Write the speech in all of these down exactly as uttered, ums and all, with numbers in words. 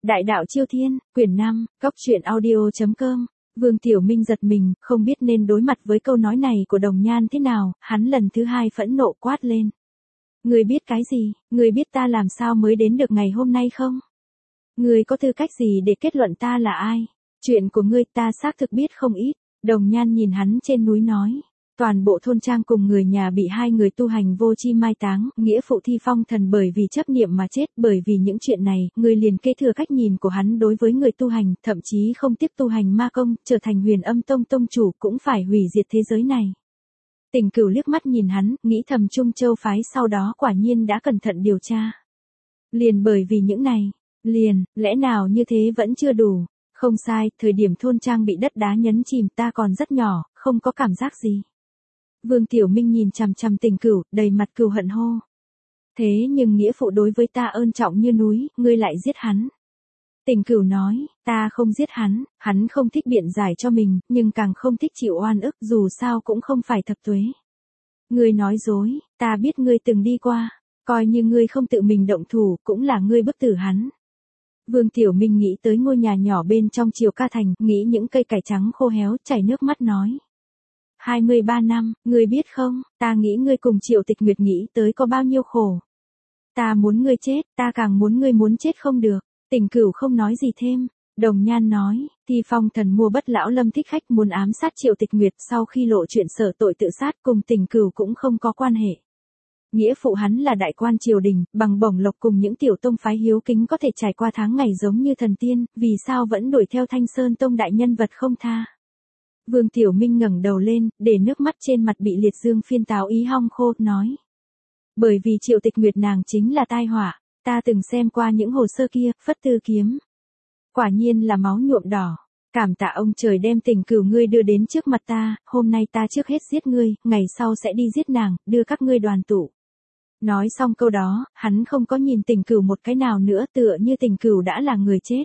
Đại đạo Chiêu Thiên, quyển năm, cốc truyện audio chấm com. Vương Tiểu Minh giật mình, không biết nên đối mặt với câu nói này của Đồng Nhan thế nào, hắn lần thứ hai phẫn nộ quát lên. Ngươi biết cái gì, ngươi biết ta làm sao mới đến được ngày hôm nay không? Ngươi có tư cách gì để kết luận ta là ai? Chuyện của ngươi ta xác thực biết không ít. Đồng Nhan nhìn hắn trên núi nói. Toàn bộ thôn trang cùng người nhà bị hai người tu hành vô chi mai táng, nghĩa phụ Thi Phong Thần bởi vì chấp niệm mà chết, bởi vì những chuyện này, người liền kế thừa cách nhìn của hắn đối với người tu hành, thậm chí không tiếp tu hành ma công, trở thành Huyền Âm Tông tông chủ cũng phải hủy diệt thế giới này. Tình Cửu liếc mắt nhìn hắn, nghĩ thầm Trung Châu phái sau đó quả nhiên đã cẩn thận điều tra. Liền bởi vì những này, liền, lẽ nào như thế vẫn chưa đủ? Không sai, thời điểm thôn trang bị đất đá nhấn chìm ta còn rất nhỏ, không có cảm giác gì. Vương Tiểu Minh nhìn chằm chằm Tình Cửu, đầy mặt cừu hận hô. Thế nhưng nghĩa phụ đối với ta ơn trọng như núi, ngươi lại giết hắn. Tình Cửu nói, ta không giết hắn, hắn không thích biện giải cho mình, nhưng càng không thích chịu oan ức, dù sao cũng không phải thập tuế. Ngươi nói dối, ta biết ngươi từng đi qua, coi như ngươi không tự mình động thủ, cũng là ngươi bức tử hắn. Vương Tiểu Minh nghĩ tới ngôi nhà nhỏ bên trong Triều Ca Thành, nghĩ những cây cải trắng khô héo, chảy nước mắt nói. hai mươi ba năm, ngươi biết không, ta nghĩ ngươi cùng Triệu Tịch Nguyệt nghĩ tới có bao nhiêu khổ. Ta muốn ngươi chết, ta càng muốn ngươi muốn chết không được. Tình Cửu không nói gì thêm. Đồng Nhan nói, Thi Phong Thần mua bất lão lâm thích khách muốn ám sát Triệu Tịch Nguyệt sau khi lộ chuyện sở tội tự sát cùng Tình Cửu cũng không có quan hệ. Nghĩa phụ hắn là đại quan triều đình, bằng bổng lộc cùng những tiểu tông phái hiếu kính có thể trải qua tháng ngày giống như thần tiên, vì sao vẫn đuổi theo Thanh Sơn Tông đại nhân vật không tha. Vương Tiểu Minh ngẩng đầu lên, để nước mắt trên mặt bị liệt dương phiên táo ý hong khô, nói. Bởi vì Triệu Tịch Nguyệt nàng chính là tai họa, ta từng xem qua những hồ sơ kia, phất tư kiếm. Quả nhiên là máu nhuộm đỏ, cảm tạ ông trời đem Tình Cửu ngươi đưa đến trước mặt ta, hôm nay ta trước hết giết ngươi, ngày sau sẽ đi giết nàng, đưa các ngươi đoàn tụ. Nói xong câu đó, hắn không có nhìn Tình Cửu một cái nào nữa tựa như Tình Cửu đã là người chết.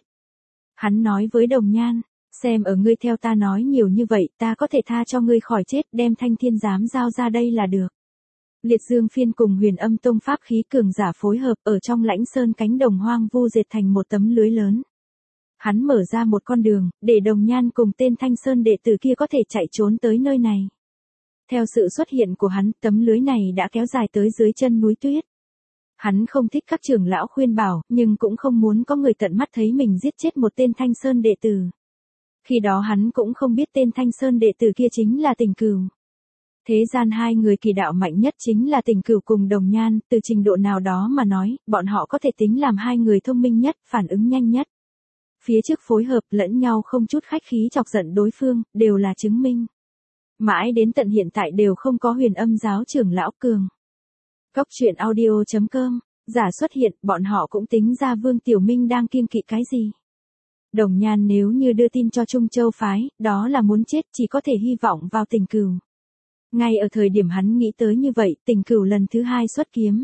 Hắn nói với Đồng Nhan. Xem ở ngươi theo ta nói nhiều như vậy, ta có thể tha cho ngươi khỏi chết, đem Thanh Thiên Giám giao ra đây là được. Liệt Dương Phiên cùng Huyền Âm Tông pháp khí cường giả phối hợp ở trong lãnh sơn cánh đồng hoang vu dệt thành một tấm lưới lớn. Hắn mở ra một con đường, để Đồng Nhan cùng tên Thanh Sơn đệ tử kia có thể chạy trốn tới nơi này. Theo sự xuất hiện của hắn, tấm lưới này đã kéo dài tới dưới chân núi tuyết. Hắn không thích các trưởng lão khuyên bảo, nhưng cũng không muốn có người tận mắt thấy mình giết chết một tên Thanh Sơn đệ tử. Khi đó hắn cũng không biết tên Thanh Sơn đệ tử kia chính là Tình Cửu. Thế gian hai người kỳ đạo mạnh nhất chính là Tình Cửu cùng Đồng Nhan, từ trình độ nào đó mà nói, bọn họ có thể tính làm hai người thông minh nhất, phản ứng nhanh nhất. Phía trước phối hợp lẫn nhau không chút khách khí chọc giận đối phương, đều là chứng minh. Mãi đến tận hiện tại đều không có Huyền Âm giáo trưởng lão cường. Cốc truyện audio chấm com, giả xuất hiện, bọn họ cũng tính ra Vương Tiểu Minh đang kiêng kỵ cái gì. Đồng Nhan nếu như đưa tin cho Trung Châu phái, đó là muốn chết, chỉ có thể hy vọng vào Tình Cửu. Ngay ở thời điểm hắn nghĩ tới như vậy, Tình Cửu lần thứ hai xuất kiếm.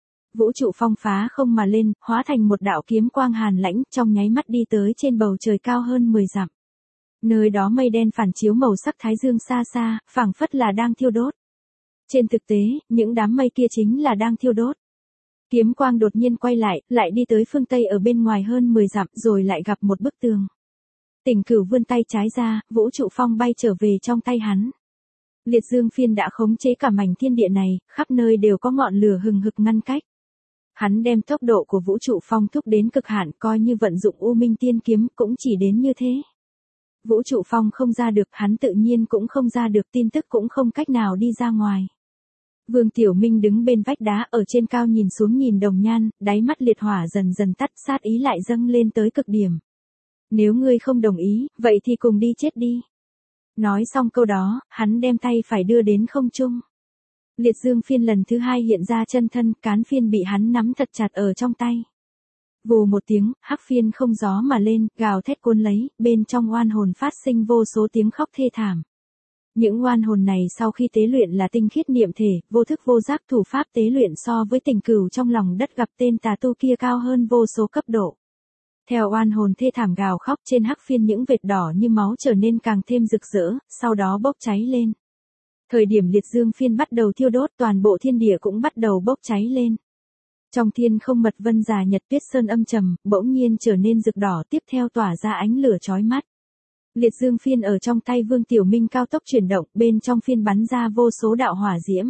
Vũ trụ phong phá không mà lên, hóa thành một đạo kiếm quang hàn lãnh, trong nháy mắt đi tới trên bầu trời cao hơn mười dặm. Nơi đó mây đen phản chiếu màu sắc thái dương xa xa, phảng phất là đang thiêu đốt. Trên thực tế, những đám mây kia chính là đang thiêu đốt. Kiếm quang đột nhiên quay lại, lại đi tới phương Tây ở bên ngoài hơn mười dặm, rồi lại gặp một bức tường. Tình Cửu vươn tay trái ra, vũ trụ phong bay trở về trong tay hắn. Liệt Dương Phiên đã khống chế cả mảnh thiên địa này, khắp nơi đều có ngọn lửa hừng hực ngăn cách. Hắn đem tốc độ của vũ trụ phong thúc đến cực hạn, coi như vận dụng U Minh Tiên kiếm cũng chỉ đến như thế. Vũ trụ phong không ra được, hắn tự nhiên cũng không ra được, tin tức cũng không cách nào đi ra ngoài. Vương Tiểu Minh đứng bên vách đá ở trên cao nhìn xuống nhìn Đồng Nhan, đáy mắt liệt hỏa dần dần tắt, sát ý lại dâng lên tới cực điểm. Nếu ngươi không đồng ý, vậy thì cùng đi chết đi. Nói xong câu đó, hắn đem tay phải đưa đến không trung. Liệt Dương Phiên lần thứ hai hiện ra chân thân, cán phiên bị hắn nắm thật chặt ở trong tay. Vù một tiếng, hắc phiên không gió mà lên, gào thét cuốn lấy, bên trong oan hồn phát sinh vô số tiếng khóc thê thảm. Những oan hồn này sau khi tế luyện là tinh khiết niệm thể, vô thức vô giác thủ pháp tế luyện so với Tình Cửu trong lòng đất gặp tên tà tu kia cao hơn vô số cấp độ. Theo oan hồn thê thảm gào khóc trên hắc phiên những vệt đỏ như máu trở nên càng thêm rực rỡ, sau đó bốc cháy lên. Thời điểm liệt dương phiên bắt đầu thiêu đốt toàn bộ thiên địa cũng bắt đầu bốc cháy lên. Trong thiên không mật vân già nhật tuyết sơn âm trầm, bỗng nhiên trở nên rực đỏ tiếp theo tỏa ra ánh lửa chói mắt. Liệt dương phiên ở trong tay Vương Tiểu Minh cao tốc chuyển động, bên trong phiên bắn ra vô số đạo hỏa diễm.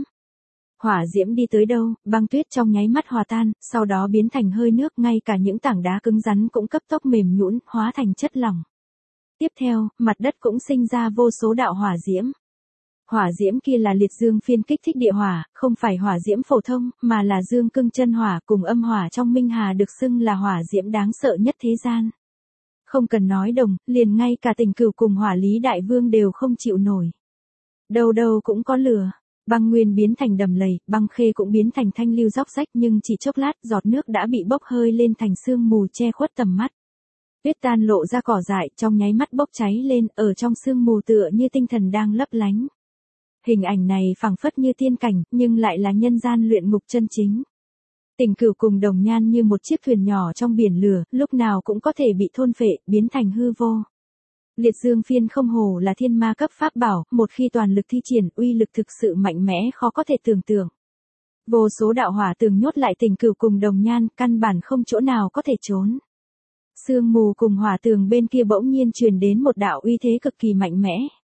Hỏa diễm đi tới đâu, băng tuyết trong nháy mắt hòa tan, sau đó biến thành hơi nước, ngay cả những tảng đá cứng rắn cũng cấp tốc mềm nhũn, hóa thành chất lỏng. Tiếp theo, mặt đất cũng sinh ra vô số đạo hỏa diễm. Hỏa diễm kia là liệt dương phiên kích thích địa hỏa, không phải hỏa diễm phổ thông, mà là dương cương chân hỏa cùng âm hỏa trong Minh Hà được xưng là hỏa diễm đáng sợ nhất thế gian. Không cần nói đồng, liền ngay cả Tình Cửu cùng Hỏa Lý Đại Vương đều không chịu nổi. Đâu đâu cũng có lửa, băng nguyên biến thành đầm lầy, băng khê cũng biến thành thanh lưu róc rách, nhưng chỉ chốc lát giọt nước đã bị bốc hơi lên thành sương mù che khuất tầm mắt. Tuyết tan lộ ra cỏ dại, trong nháy mắt bốc cháy lên, ở trong sương mù tựa như tinh thần đang lấp lánh. Hình ảnh này phảng phất như tiên cảnh, nhưng lại là nhân gian luyện ngục chân chính. Tình Cửu cùng Đồng Nhan như một chiếc thuyền nhỏ trong biển lửa, lúc nào cũng có thể bị thôn phệ, biến thành hư vô. Liệt dương phiên không hổ là thiên ma cấp pháp bảo, một khi toàn lực thi triển, uy lực thực sự mạnh mẽ khó có thể tưởng tượng. Vô số đạo hỏa tường nhốt lại Tình Cửu cùng Đồng Nhan, căn bản không chỗ nào có thể trốn. Sương mù cùng hỏa tường bên kia bỗng nhiên truyền đến một đạo uy thế cực kỳ mạnh mẽ.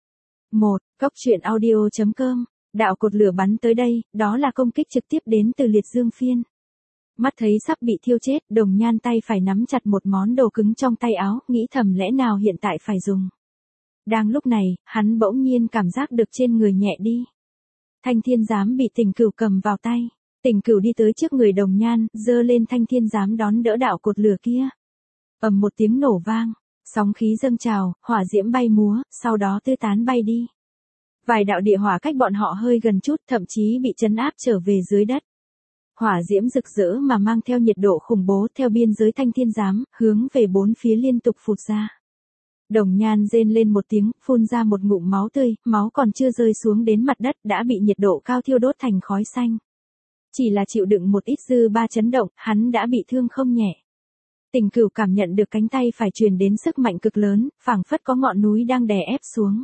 một. Cốc truyện audio chấm com. Đạo cột lửa bắn tới đây, đó là công kích trực tiếp đến từ liệt dương phiên. Mắt thấy sắp bị thiêu chết, Đồng Nhan tay phải nắm chặt một món đồ cứng trong tay áo, nghĩ thầm lẽ nào hiện tại phải dùng. Đang lúc này, hắn bỗng nhiên cảm giác được trên người nhẹ đi. Thanh thiên giám bị Tình Cửu cầm vào tay. Tình Cửu đi tới trước người Đồng Nhan, giơ lên thanh thiên giám đón đỡ đạo cột lửa kia. Ầm một tiếng nổ vang, sóng khí dâng trào, hỏa diễm bay múa, sau đó tứ tán bay đi. Vài đạo địa hỏa cách bọn họ hơi gần chút, thậm chí bị trấn áp trở về dưới đất. Hỏa diễm rực rỡ mà mang theo nhiệt độ khủng bố theo biên giới thanh thiên giám, hướng về bốn phía liên tục phụt ra. Đồng Nhan rên lên một tiếng, phun ra một ngụm máu tươi, máu còn chưa rơi xuống đến mặt đất đã bị nhiệt độ cao thiêu đốt thành khói xanh. Chỉ là chịu đựng một ít dư ba chấn động, hắn đã bị thương không nhẹ. Tình Cửu cảm nhận được cánh tay phải truyền đến sức mạnh cực lớn, phảng phất có ngọn núi đang đè ép xuống.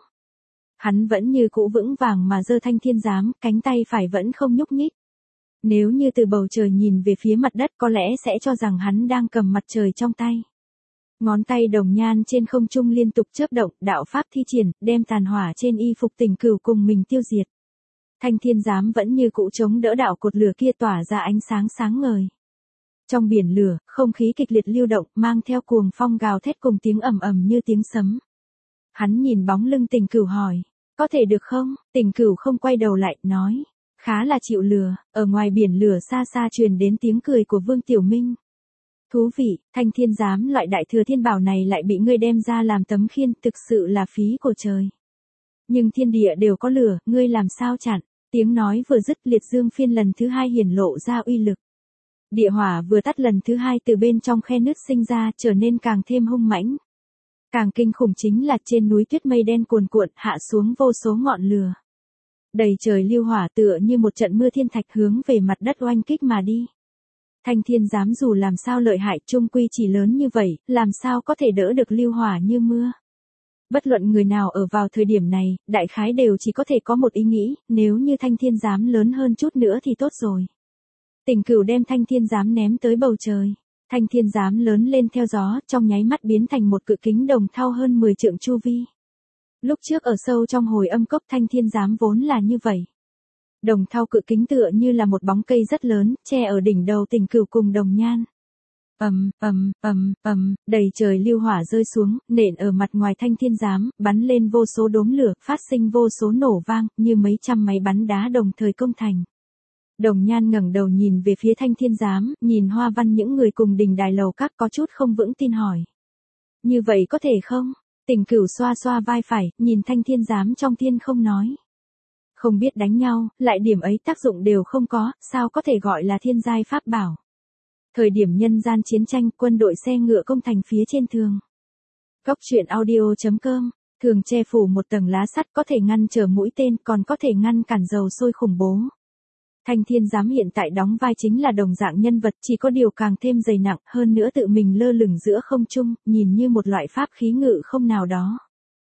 Hắn vẫn như cũ vững vàng mà giơ thanh thiên giám, cánh tay phải vẫn không nhúc nhích. Nếu như từ bầu trời nhìn về phía mặt đất có lẽ sẽ cho rằng hắn đang cầm mặt trời trong tay. Ngón tay Đồng Nhan trên không trung liên tục chớp động, đạo pháp thi triển, đem tàn hỏa trên y phục Tình Cửu cùng mình tiêu diệt. Thanh thiên giám vẫn như cũ chống đỡ đạo cột lửa kia tỏa ra ánh sáng sáng ngời. Trong biển lửa, không khí kịch liệt lưu động, mang theo cuồng phong gào thét cùng tiếng ầm ầm như tiếng sấm. Hắn nhìn bóng lưng Tình Cửu hỏi, có thể được không? Tình Cửu không quay đầu lại, nói, khá là chịu lừa. Ở ngoài biển lửa xa xa truyền đến tiếng cười của Vương Tiểu Minh. Thú vị, thanh thiên giám loại đại thừa thiên bảo này lại bị ngươi đem ra làm tấm khiên, thực sự là phí của trời. Nhưng thiên địa đều có lửa, ngươi làm sao chặn? Tiếng nói vừa dứt, liệt dương phiên lần thứ hai hiển lộ ra uy lực. Địa hỏa vừa tắt lần thứ hai từ bên trong khe nứt sinh ra, trở nên càng thêm hung mãnh. Càng kinh khủng chính là trên núi tuyết mây đen cuồn cuộn hạ xuống vô số ngọn lửa. Đầy trời lưu hỏa tựa như một trận mưa thiên thạch hướng về mặt đất oanh kích mà đi. Thanh thiên giám dù làm sao lợi hại chung quy chỉ lớn như vậy, làm sao có thể đỡ được lưu hỏa như mưa. Bất luận người nào ở vào thời điểm này, đại khái đều chỉ có thể có một ý nghĩ, nếu như thanh thiên giám lớn hơn chút nữa thì tốt rồi. Tình Cửu đem thanh thiên giám ném tới bầu trời. Thanh thiên giám lớn lên theo gió, trong nháy mắt biến thành một cự kính đồng thau hơn mười trượng chu vi. Lúc trước ở sâu trong hồi âm cốc thanh thiên giám vốn là như vậy. Đồng thau cự kính tựa như là một bóng cây rất lớn, che ở đỉnh đầu Tình Cửu cùng Đồng Nhan. Ầm, ầm, ầm, ầm, đầy trời lưu hỏa rơi xuống, nện ở mặt ngoài thanh thiên giám, bắn lên vô số đốm lửa, phát sinh vô số nổ vang, như mấy trăm máy bắn đá đồng thời công thành. Đồng Nhan ngẩng đầu nhìn về phía thanh thiên giám, nhìn hoa văn những người cùng đình đài lầu các có chút không vững tin hỏi. Như vậy có thể không? Tình Cửu xoa xoa vai phải, nhìn thanh thiên giám trong thiên không nói. Không biết đánh nhau, lại điểm ấy tác dụng đều không có, sao có thể gọi là thiên giai pháp bảo. Thời điểm nhân gian chiến tranh, quân đội xe ngựa công thành phía trên thường. Cốc truyện audio chấm com, thường che phủ một tầng lá sắt có thể ngăn trở mũi tên, còn có thể ngăn cản dầu sôi khủng bố. Thanh thiên giám hiện tại đóng vai chính là đồng dạng nhân vật, chỉ có điều càng thêm dày nặng, hơn nữa tự mình lơ lửng giữa không trung, nhìn như một loại pháp khí ngự không nào đó.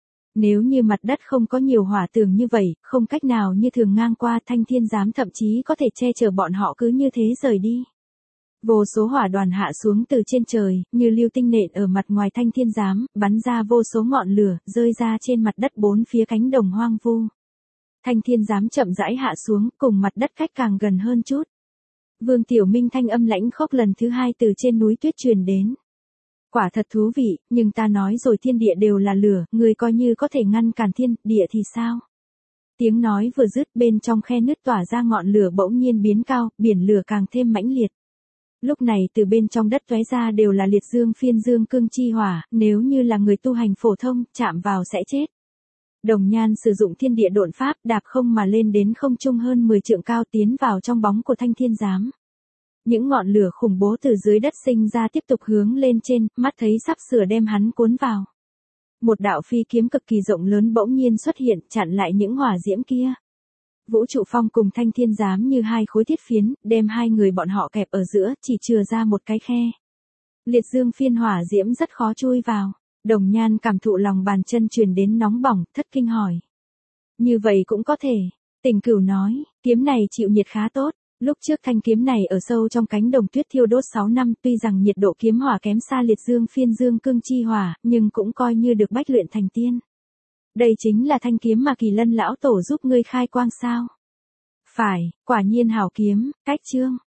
Nếu như mặt đất không có nhiều hỏa tường như vậy, không cách nào như thường ngang qua, thanh thiên giám thậm chí có thể che chở bọn họ cứ như thế rời đi. Vô số hỏa đoàn hạ xuống từ trên trời, như lưu tinh nện ở mặt ngoài Thanh Thiên Giám, bắn ra vô số ngọn lửa, rơi ra trên mặt đất bốn phía cánh đồng hoang vu. Thanh Thiên Giám chậm rãi hạ xuống, cùng mặt đất cách càng gần hơn chút. Vương Tiểu Minh thanh âm lãnh khốc lần thứ hai từ trên núi tuyết truyền đến. Quả thật thú vị, nhưng ta nói rồi thiên địa đều là lửa, người coi như có thể ngăn cản thiên, địa thì sao? Tiếng nói vừa dứt, bên trong khe nứt tỏa ra ngọn lửa bỗng nhiên biến cao, biển lửa càng thêm mãnh liệt. Lúc này từ bên trong đất tóe ra đều là liệt dương phiên dương cương chi hỏa, nếu như là người tu hành phổ thông, chạm vào sẽ chết. Đồng Nhan sử dụng thiên địa độn pháp, đạp không mà lên đến không trung hơn mười trượng cao, tiến vào trong bóng của Thanh Thiên Giám. Những ngọn lửa khủng bố từ dưới đất sinh ra tiếp tục hướng lên trên, mắt thấy sắp sửa đem hắn cuốn vào. Một đạo phi kiếm cực kỳ rộng lớn bỗng nhiên xuất hiện, chặn lại những hỏa diễm kia. Vũ Trụ Phong cùng Thanh Thiên Giám như hai khối thiết phiến, đem hai người bọn họ kẹp ở giữa, chỉ chừa ra một cái khe. Liệt dương phiên hỏa diễm rất khó chui vào. Đồng Nhan cảm thụ lòng bàn chân truyền đến nóng bỏng, thất kinh hỏi. Như vậy cũng có thể. Tình Cửu nói, kiếm này chịu nhiệt khá tốt. Lúc trước thanh kiếm này ở sâu trong cánh đồng tuyết thiêu đốt sáu năm, tuy rằng nhiệt độ kiếm hỏa kém xa liệt dương phiên dương cương chi hỏa, nhưng cũng coi như được bách luyện thành tiên. Đây chính là thanh kiếm mà Kỳ Lân lão tổ giúp ngươi khai quang sao? Phải, quả nhiên hảo kiếm. Cách chương